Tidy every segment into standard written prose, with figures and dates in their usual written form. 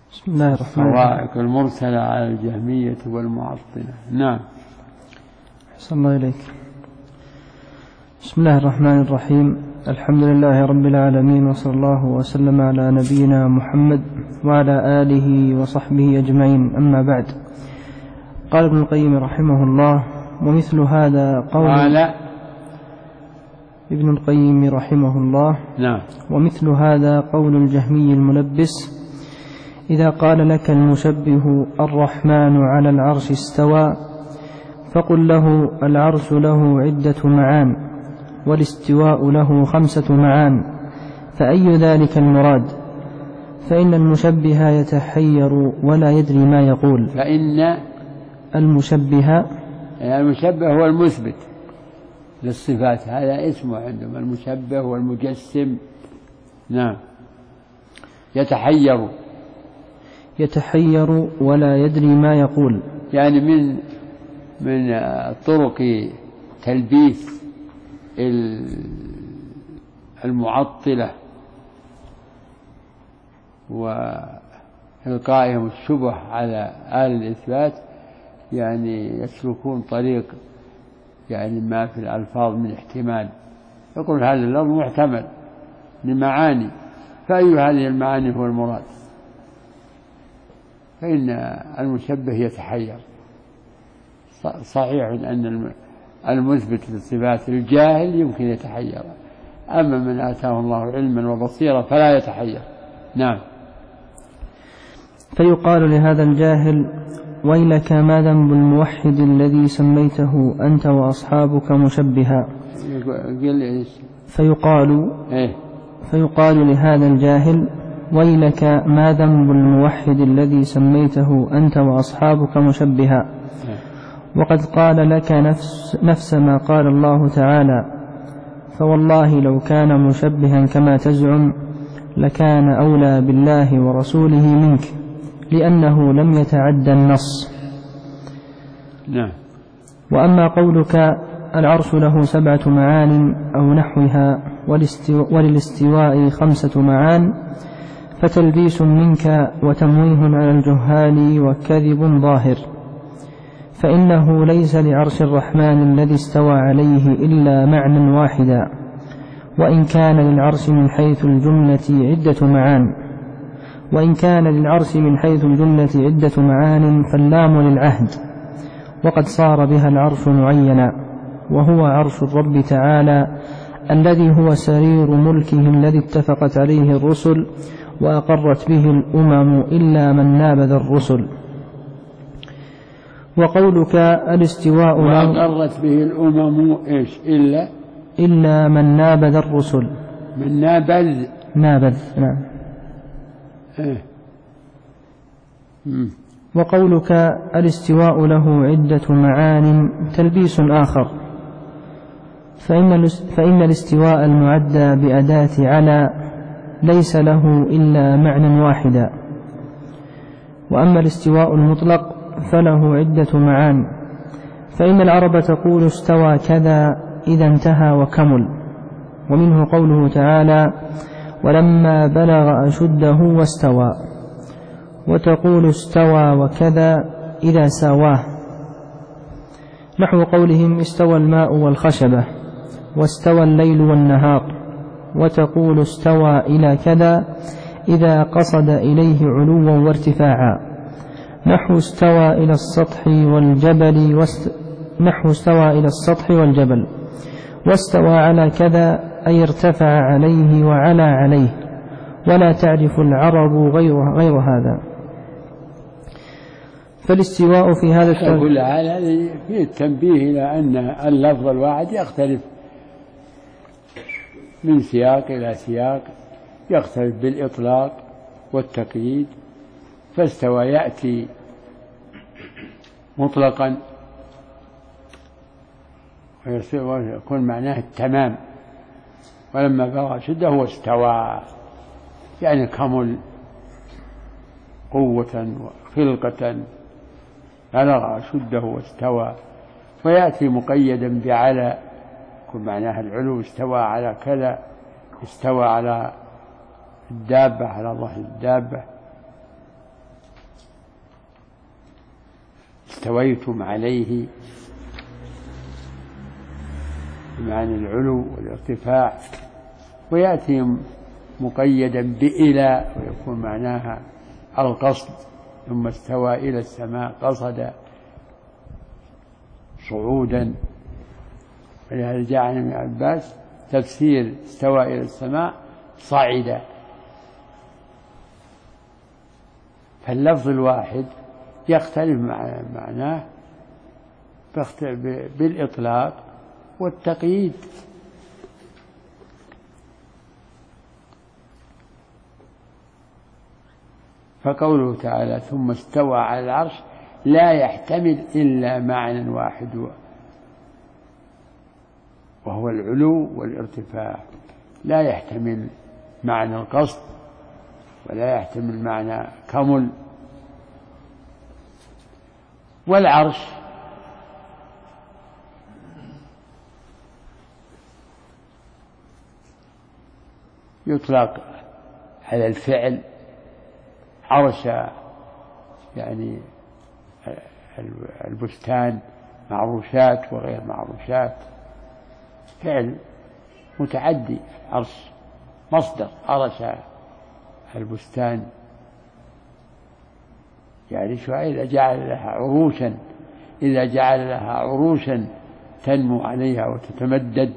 بسم الله الرحمن الرحيم. الصواعق المرسلة على الجهمية والمعطلة. نعم. أحسن الله إليك. بسم الله الرحمن الرحيم. الحمد لله رب العالمين، وصلى الله وسلم على نبينا محمد وعلى آله وصحبه أجمعين، أما بعد. قال ابن القيم رحمه الله: ومثل هذا قول ابن القيم رحمه الله. نعم. ومثل هذا قول الجهمي الملبس: إذا قال لك المشبه الرحمن على العرش استوى، فقل له العرش له عدة معان، والاستواء له 5 معان، فأي ذلك المراد؟ فإن المشبه يتحير ولا يدري ما يقول. فإن المشبه هو المثبت للصفات، هذا اسمه عندهم المشبه والمجسم. نعم. يتحير ولا يدري ما يقول، يعني من طرق تلبيس المعطلة وإلقائهم الشبه على آل الإثبات، يعني يسلكون طريق يعني ما في الألفاظ من احتمال، يقول هذا اللفظ محتمل لمعاني، فأي هذه المعاني هو المراد؟ فإن المشبه يتحير. صحيح أن المثبت للصفات الجاهل يمكن يتحير، أما من آتاه الله علما وبصيرا فلا يتحير. نعم. فيقال لهذا الجاهل: ويلك ما ذنب الموحد الذي سميته أنت وأصحابك مشبها. فيقال لهذا الجاهل: ويلك ما ذنب الموحد الذي سميته أنت وأصحابك مشبها، وقد قال لك نفس ما قال الله تعالى: فوالله لو كان مشبها كما تزعم لكان أولى بالله ورسوله منك، لأنه لم يتعدى النص. نعم. وأما قولك العرش له 7 معان أو نحوها وللاستواء 5 معان، فتلبيس منك وتمويه على الجهال وكذب ظاهر، فإنه ليس لعرش الرحمن الذي استوى عليه إلا معنى واحدا، وإن كان للعرش من حيث الجملة عدة معان فاللام للعهد، وقد صار بها العرش معينا، وهو عرش الرب تعالى الذي هو سرير ملكه الذي اتفقت عليه الرسل وأقرت به الأمم إلا من نابذ الرسل. وقولك الاستواء وأقرت به الأمم إيش؟ إلا من نابذ الرسل. من نابذ. نعم. وقولك الاستواء له عدة معان تلبيس آخر، فإن الاستواء المعدى بأداة على ليس له إلا معنى واحدا، وأما الاستواء المطلق فله عدة معان، فإن العرب تقول استوى كذا إذا انتهى وكمل، ومنه قوله تعالى: ولما بلغ أشده واستوى، وتقول استوى وكذا إذا ساواه، نحو قولهم استوى الماء والخشبة، واستوى الليل والنهار، وتقول استوى إلى كذا إذا قصد إليه علوا وارتفاعا، نحو استوى إلى السطح والجبل، واستوى على كذا أي ارتفع عليه وعلى عليه، ولا تعرف العرب غير هذا. فالاستواء في هذا يقول هذا فيه التنبيه إلى أن اللفظ الواحد يختلف من سياق إلى سياق، يختلف بالإطلاق والتقييد، فاستوى يأتي مطلقا ويكون معناه التمام، ولما بلغ شده واستوى يعني كمل قوة وخلقة، بلغ شده واستوى، ويأتي مقيدا بعلى، يكون معناه العلو، استوى على كذا، استوى على الدابة، على ظهر الدابة، استويتم عليه بمعنى العلو والارتفاع، ويأتي مقيدا بإلى ويكون معناها القصد. ثم استوى إلى السماء قصد صعودا. ولهذا جاء عن ابن عباس تفسير استوى إلى السماء صعد. فاللفظ الواحد يختلف معناه بالإطلاق والتقييد. فقوله تعالى ثم استوى على العرش لا يحتمل إلا معنى واحد وهو العلو والارتفاع، لا يحتمل معنى القصد ولا يحتمل معنى كمل. والعرش يطلق على الفعل، عرش يعني البستان، معروشات وغير معروشات، فعل متعدي. عرش مصدر عرش البستان يعرشها إذا جعل لها عروشا تنمو عليها وتتمدد.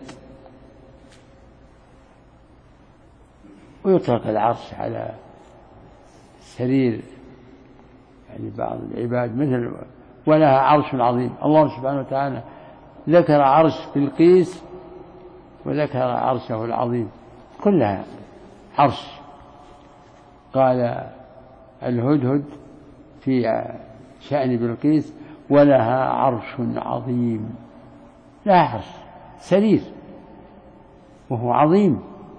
ويطلق العرش على السرير، يعني بعض العباد مثل ولها عرش عظيم. الله سبحانه وتعالى ذكر عرش بلقيس وذكر عرشه العظيم، كلها عرش. قال الهدهد في شأن بلقيس ولها عرش عظيم، لا عرش سرير وهو عظيم.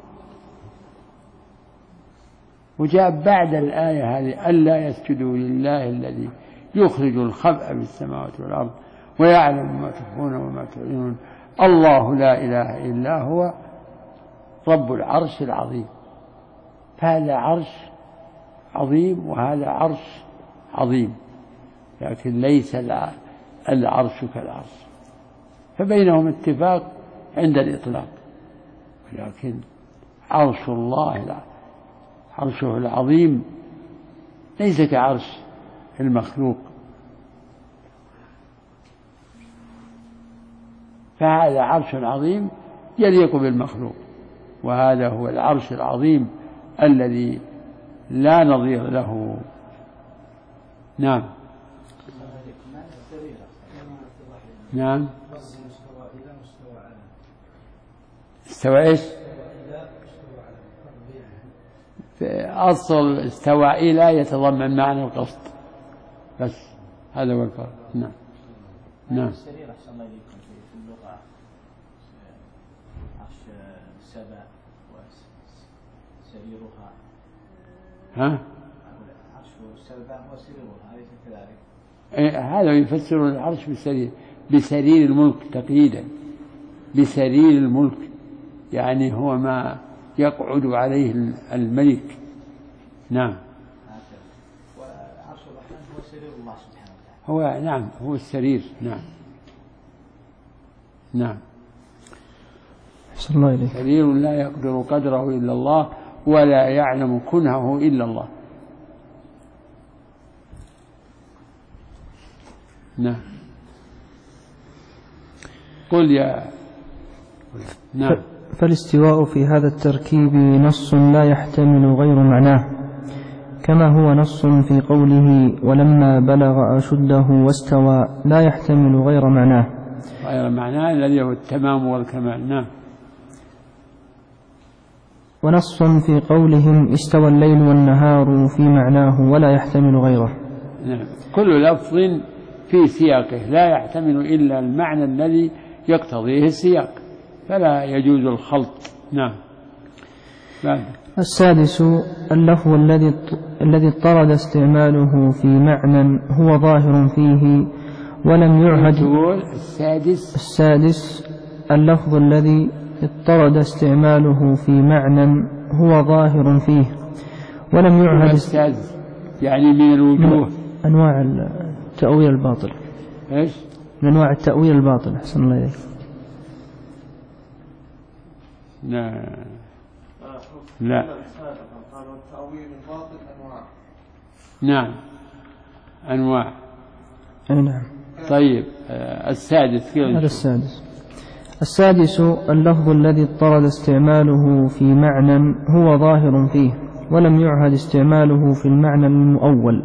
وجاء بعد الآية هذه ألا يسجدوا لله الذي يخرج الخبأ في السماوات والأرض ويعلم ما تخفون وما تعلنون الله لا إله إلا هو رب العرش العظيم. فهذا عرش عظيم وهذا عرش عظيم، لكن ليس العرش كالعرش، فبينهم اتفاق عند الإطلاق. ولكن عرش الله عرشه العظيم ليس كعرش المخلوق، فهذا عرش عظيم يليق بالمخلوق، وهذا هو العرش العظيم الذي لا نظير له. نعم نعم. استوى ايش؟ أصل استوى إلى يتضمن معنى القصد بس، هذا هو الفرق. نعم نعم. السرير أحسن الله إليكم في اللغة عرش السبع وسريرها. ها؟ عرش السبع وسريرها أليس كذلك؟ هذا يفسر العرش بسرير الملك تقييدا، بسرير الملك يعني هو ما يقعد عليه الملك. نعم. وعرش الرحمن هو سرير الله سبحانه هو وتعالى. نعم هو السرير. نعم نعم. أحسن الله إليك. سرير لا يقدر قدره إلا الله ولا يعلم كنهه إلا الله. نعم. قل يا نعم. فالاستواء في هذا التركيب نص لا يحتمل غير معناه، كما هو نص في قوله ولما بلغ أشده واستوى لا يحتمل غير معناه. غير معناه الذي هو التمام والكمال. نعم. ونص في قولهم استوى الليل والنهار في معناه ولا يحتمل غيره. نعم. كل لفظ في سياقه لا يحتمل إلا المعنى الذي يقتضيه السياق، فلا يجوز الخلط. نعم. السادس اللفظ الذي اضطرد استعماله في معنى هو ظاهر فيه ولم يعهد. السادس اللفظ الذي اضطرد استعماله في معنى هو ظاهر فيه ولم يعهد. السادس يعني من الوجوه أنواع التأويل الباطل. إيش؟ من أنواع التأويل الباطل. أحسن الله إليك. لا لا. قالوا التأويل الباطل أنواع. نعم أنواع. نعم. طيب السادس كيف؟ هذا السادس. السادس اللفظ الذي اضطرد استعماله في معنى هو ظاهر فيه ولم يعهد استعماله في المعنى المؤول،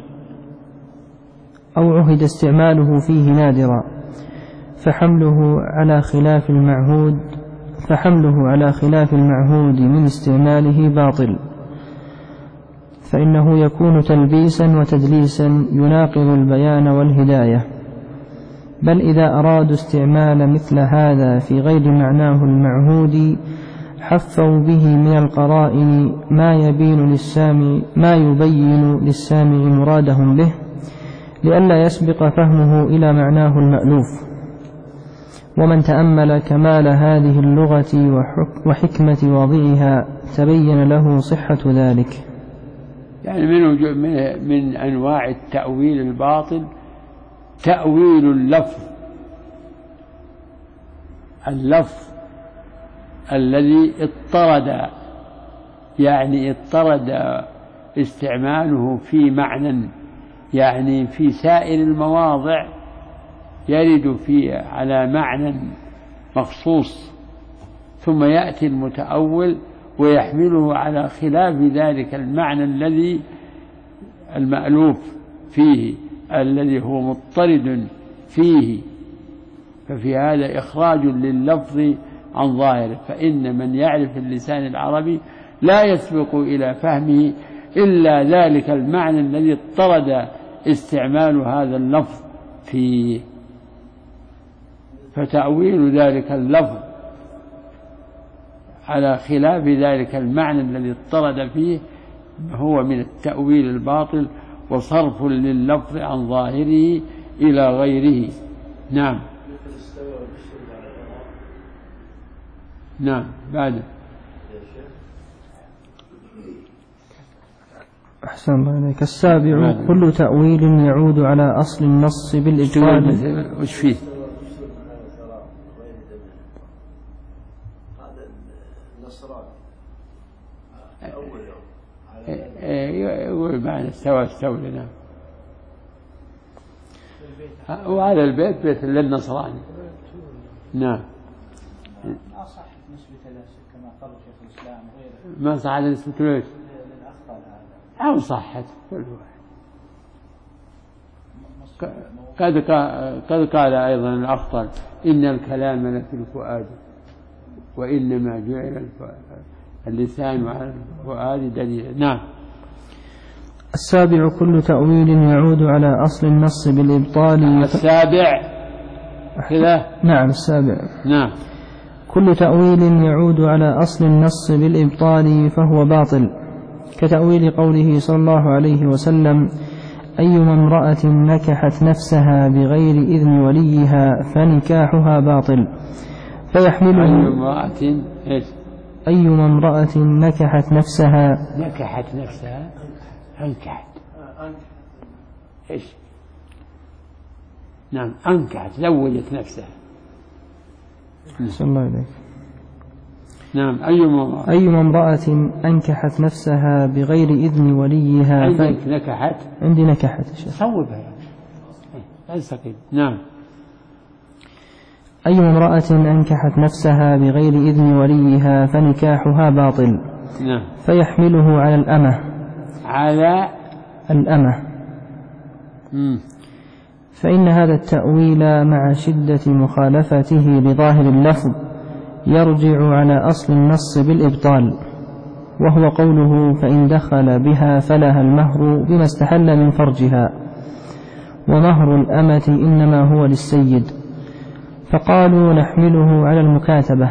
أو عهد استعماله فيه نادرا، فحمله على خلاف المعهود من استعماله باطل، فإنه يكون تلبيسا وتدليسا يناقض البيان والهداية. بل إذا أرادوا استعمال مثل هذا في غير معناه المعهود حفوا به من القرائن ما يبين للسامع مرادهم به، لئلا يسبق فهمه إلى معناه المألوف. ومن تأمل كمال هذه اللغة وحكمة واضعها تبين له صحة ذلك. يعني من أنواع التأويل الباطل تأويل اللفظ الذي اضطرد استعماله في معنى، يعني في سائر المواضع يرد فيه على معنى مخصوص، ثم يأتي المتأول ويحمله على خلاف ذلك المعنى الذي المألوف فيه الذي هو مضطرد فيه، ففي هذا إخراج لللفظ عن ظاهره. فإن من يعرف اللسان العربي لا يسبق إلى فهمه إلا ذلك المعنى الذي اضطرد استعمال هذا اللفظ فيه، فتأويل ذلك اللفظ على خلاف ذلك المعنى الذي اضطرد فيه هو من التأويل الباطل وصرف لللفظ عن ظاهره إلى غيره. نعم. نعم. بعد. أحسن الله إليك. السابع كل تأويل يعود على أصل النص بالإبطال. وش فيه؟ يقول معنا استوى لنا، وهذا البيت بيت للنصراني. نعم. ما صح نسبة كما قال شيخ الإسلام وغيره. ما صح نسبة ليش؟ للأخطاء هذا. أو صحت كل واحد. قد قال أيضا الأخطل إن الكلام لفي الفؤاد وإنما جعل اللسان على الفؤاد دليلا. نعم. السابع كل تأويل يعود على أصل النص بالإبطال. السابع كذا. نعم السابع. نعم. كل تأويل يعود على أصل النص بالإبطال فهو باطل، كتأويل قوله صلى الله عليه وسلم أيما امرأة نكحت نفسها بغير إذن وليها فنكاحها باطل، فيحمله أيما امرأة نكحت نفسها أنكحت إيش؟ نعم أنكحت زوجت نفسها. صلى الله عليه. نعم. أيما امرأة أنكحت نفسها بغير إذن وليها. عندك نكحت؟ عندي نكحت. صوبها لا يستقيم. نعم. أيما امرأة أنكحت نفسها بغير إذن وليها فنكاحها باطل. نعم. فيحمله على الأمة. على الأمة. فإن هذا التأويل مع شدة مخالفته لظاهر اللفظ يرجع على أصل النص بالإبطال، وهو قوله فإن دخل بها فلها المهر بما استحل من فرجها، ومهر الأمة إنما هو للسيد، فقالوا نحمله على المكاتبة،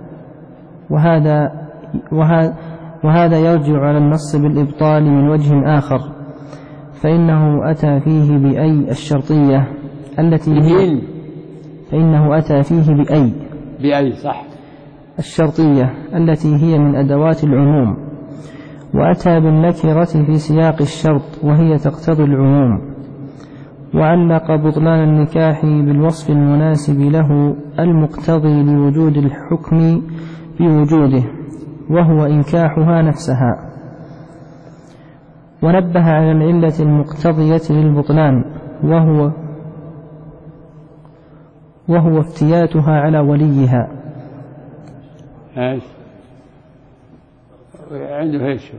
وهذا يرجع على النص بالإبطال من وجه آخر، فإنه أتى فيه بأي الشرطية التي هي فإنه أتى فيه بأي صح الشرطية التي هي من أدوات العموم، وأتى بالنكرة في سياق الشرط وهي تقتضي العموم، وعلق بطلان النكاح بالوصف المناسب له المقتضي لوجود الحكم بوجوده، وهو إنكاحها نفسها. ونبه على العلة المقتضية للبطلان وهو افتياتها على وليها. عنده ايش؟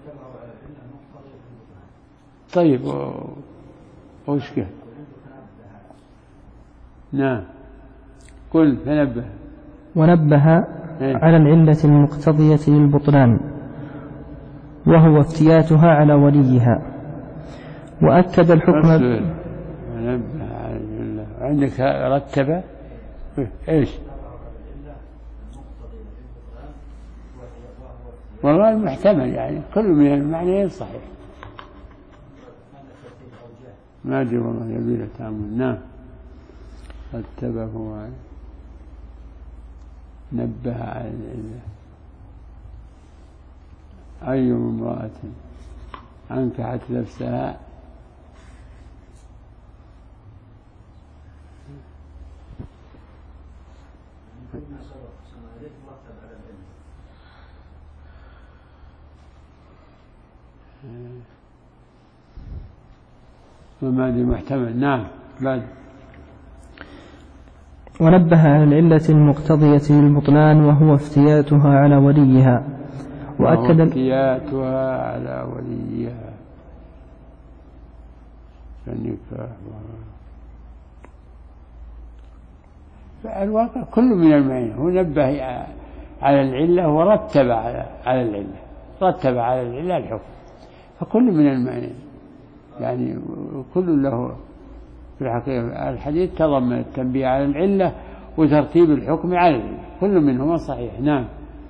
طيب وش كده؟ نعم قل فنبه. ونبه على العلة المقتضية للبطلان وهو افتياتها على وليها. وأكد الحكم. ونبه على العلة. عندك رتب ايش؟ والله المحتمل يعني كل من المعنيين صحيح. ما أدري والله يبي له تأمل. نعم رتبه نبه على العلة. أي امرأة أنكحت نفسها وما أدري محتمل. نعم بعد. ونبه على العلة المقتضية للبطلان وهو افتياتها على وليها. وأكد افتياتها على وليها فالنكاح. فالواقع كل من المعنى. هو نبه على العلة ورتب على العلة، رتب على العلة الحكم، فكل من المعنى يعني كل له في الحقيقة. الحديث تضمن التنبيه على العلة وترتيب الحكم على العلة، كل منهما صحيح. نعم.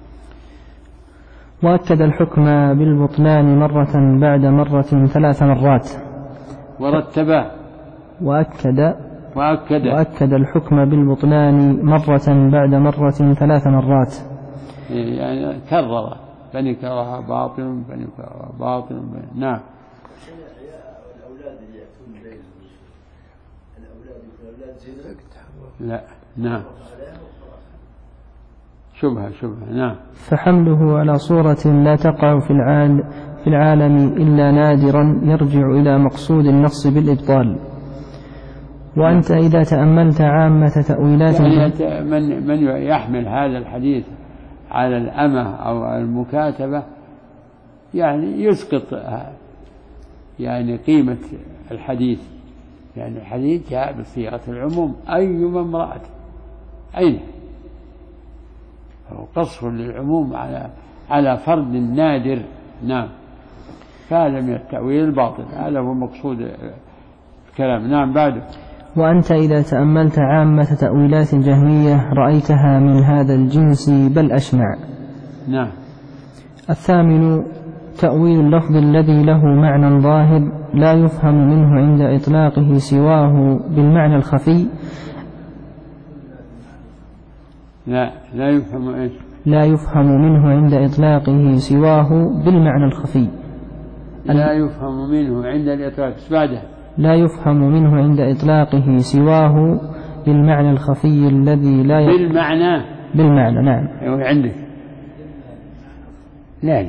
وأكد الحكم بالبطلان مرة بعد مرة 3 مرات. ورتب وأكد الحكم بالبطلان مرة بعد مرة 3 مرات، يعني كرر فنكرها باطل فنكرها باطل. نعم. لا. نعم شبهة. نعم. فحمله على صورة لا تقع في العالم إلا نادرا يرجع إلى مقصود النص بالإبطال. وأنت إذا تأملت عامة تأويلات يعني من يحمل هذا الحديث على الأمة أو المكاتبة يعني يسقط يعني قيمة الحديث، يعني الحديث جاء بصيغة العموم أيما امرأة أين هو قصر للعموم على فرد نادر. نعم. فهذا من التأويل الباطل، هذا هو مقصود الكلام. نعم بعده. وأنت إذا تأملت عامة تأويلات الجهمية رأيتها من هذا الجنس بل أشنع. نعم. 8 تأويل اللفظ الذي له معنى ظاهر لا يفهم منه عند إطلاقه سواه بالمعنى الخفي. لا يفهم إيش؟ لا يفهم منه عند إطلاقه سواه بالمعنى الخفي. لا يفهم منه عند الإطلاق بعده. لا يفهم منه عند إطلاقه سواه بالمعنى الخفي الذي لا بالمعنى. نعم. عندك لا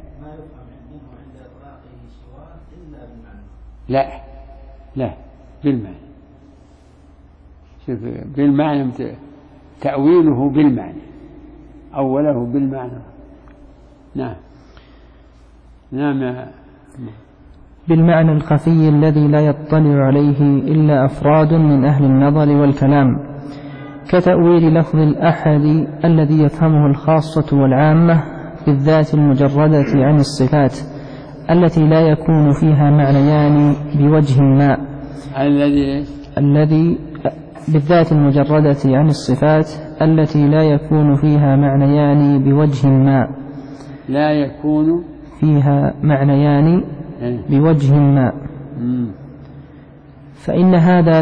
بالمعنى. شوف بالمعنى تأويله بالمعنى، أوله بالمعنى. نعم. بالمعنى الخفي الذي لا يطلع عليه إلا أفراد من أهل النظر والكلام، كتأويل لفظ الأحد الذي يفهمه الخاصة والعامة بالذات المجردة عن الصفات التي لا يكون فيها معنيان بوجه ما. الذي بالذات المجردة عن الصفات التي لا يكون فيها معنيان بوجه ما. لا يكون فيها معنيان بوجه ما. فإن هذا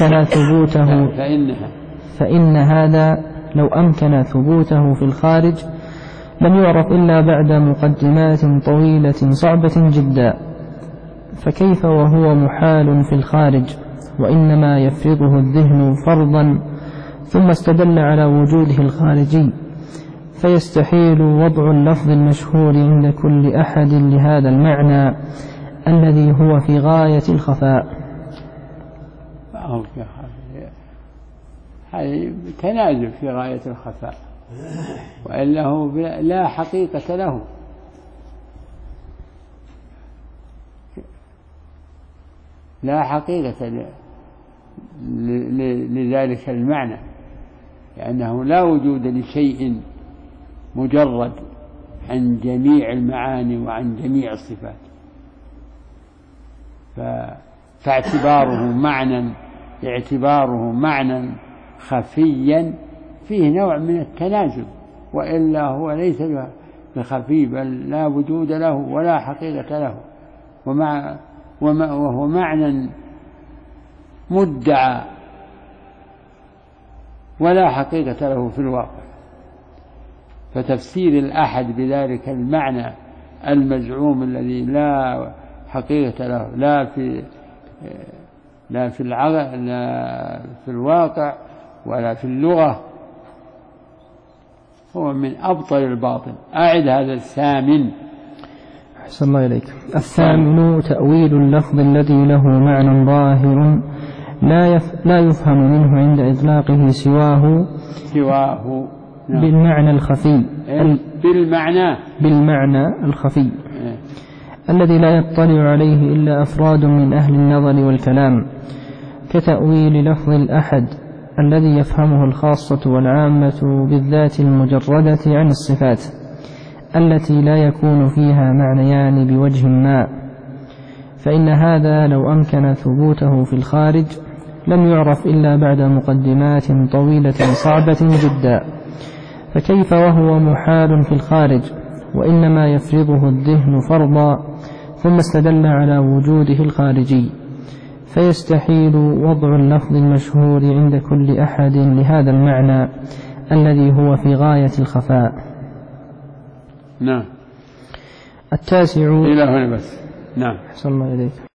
لو أمكن ثبوته في الخارج لم يعرف إلا بعد مقدمات طويلة صعبة جدا، فكيف وهو محال في الخارج وإنما يفرضه الذهن فرضا ثم استدل على وجوده الخارجي، فيستحيل وضع اللفظ المشهور عند كل أحد لهذا المعنى الذي هو في غاية الخفاء. هذا تنازل في غاية الخفاء، وإلا هو لا حقيقة له، لا حقيقة لذلك المعنى، لأنه لا وجود لشيء مجرد عن جميع المعاني وعن جميع الصفات، فاعتباره معنى خفيا فيه نوع من التنازل، وإلا هو ليس بخفي، بل لا وجود له ولا حقيقة له، وهو معنى مدعى ولا حقيقة له في الواقع. فتفسير الأحد بذلك المعنى المزعوم الذي لا حقيقة له لا في الواقع ولا في اللغة هو من أبطل الباطل. أعد هذا الثامن. أحسن الله إليك. الثامن تأويل اللفظ الذي له معنى ظاهر لا يفهم منه عند إطلاقه سواه بالمعنى الخفي بالمعنى الخفي الذي لا يطلع عليه إلا أفراد من أهل النظر والكلام، كتأويل لفظ الأحد الذي يفهمه الخاصة والعامة بالذات المجردة عن الصفات التي لا يكون فيها معنيان بوجه ما، فإن هذا لو أمكن ثبوته في الخارج لم يعرف إلا بعد مقدمات طويلة صعبة جدا، فكيف وهو محال في الخارج وإنما يفرضه الذهن فرضا ثم استدل على وجوده الخارجي، فيستحيل وضع اللفظ المشهور عند كل أحد لهذا المعنى الذي هو في غاية الخفاء. نعم. التاسع. إلى هنا بس. نعم. أحسن الله إليك.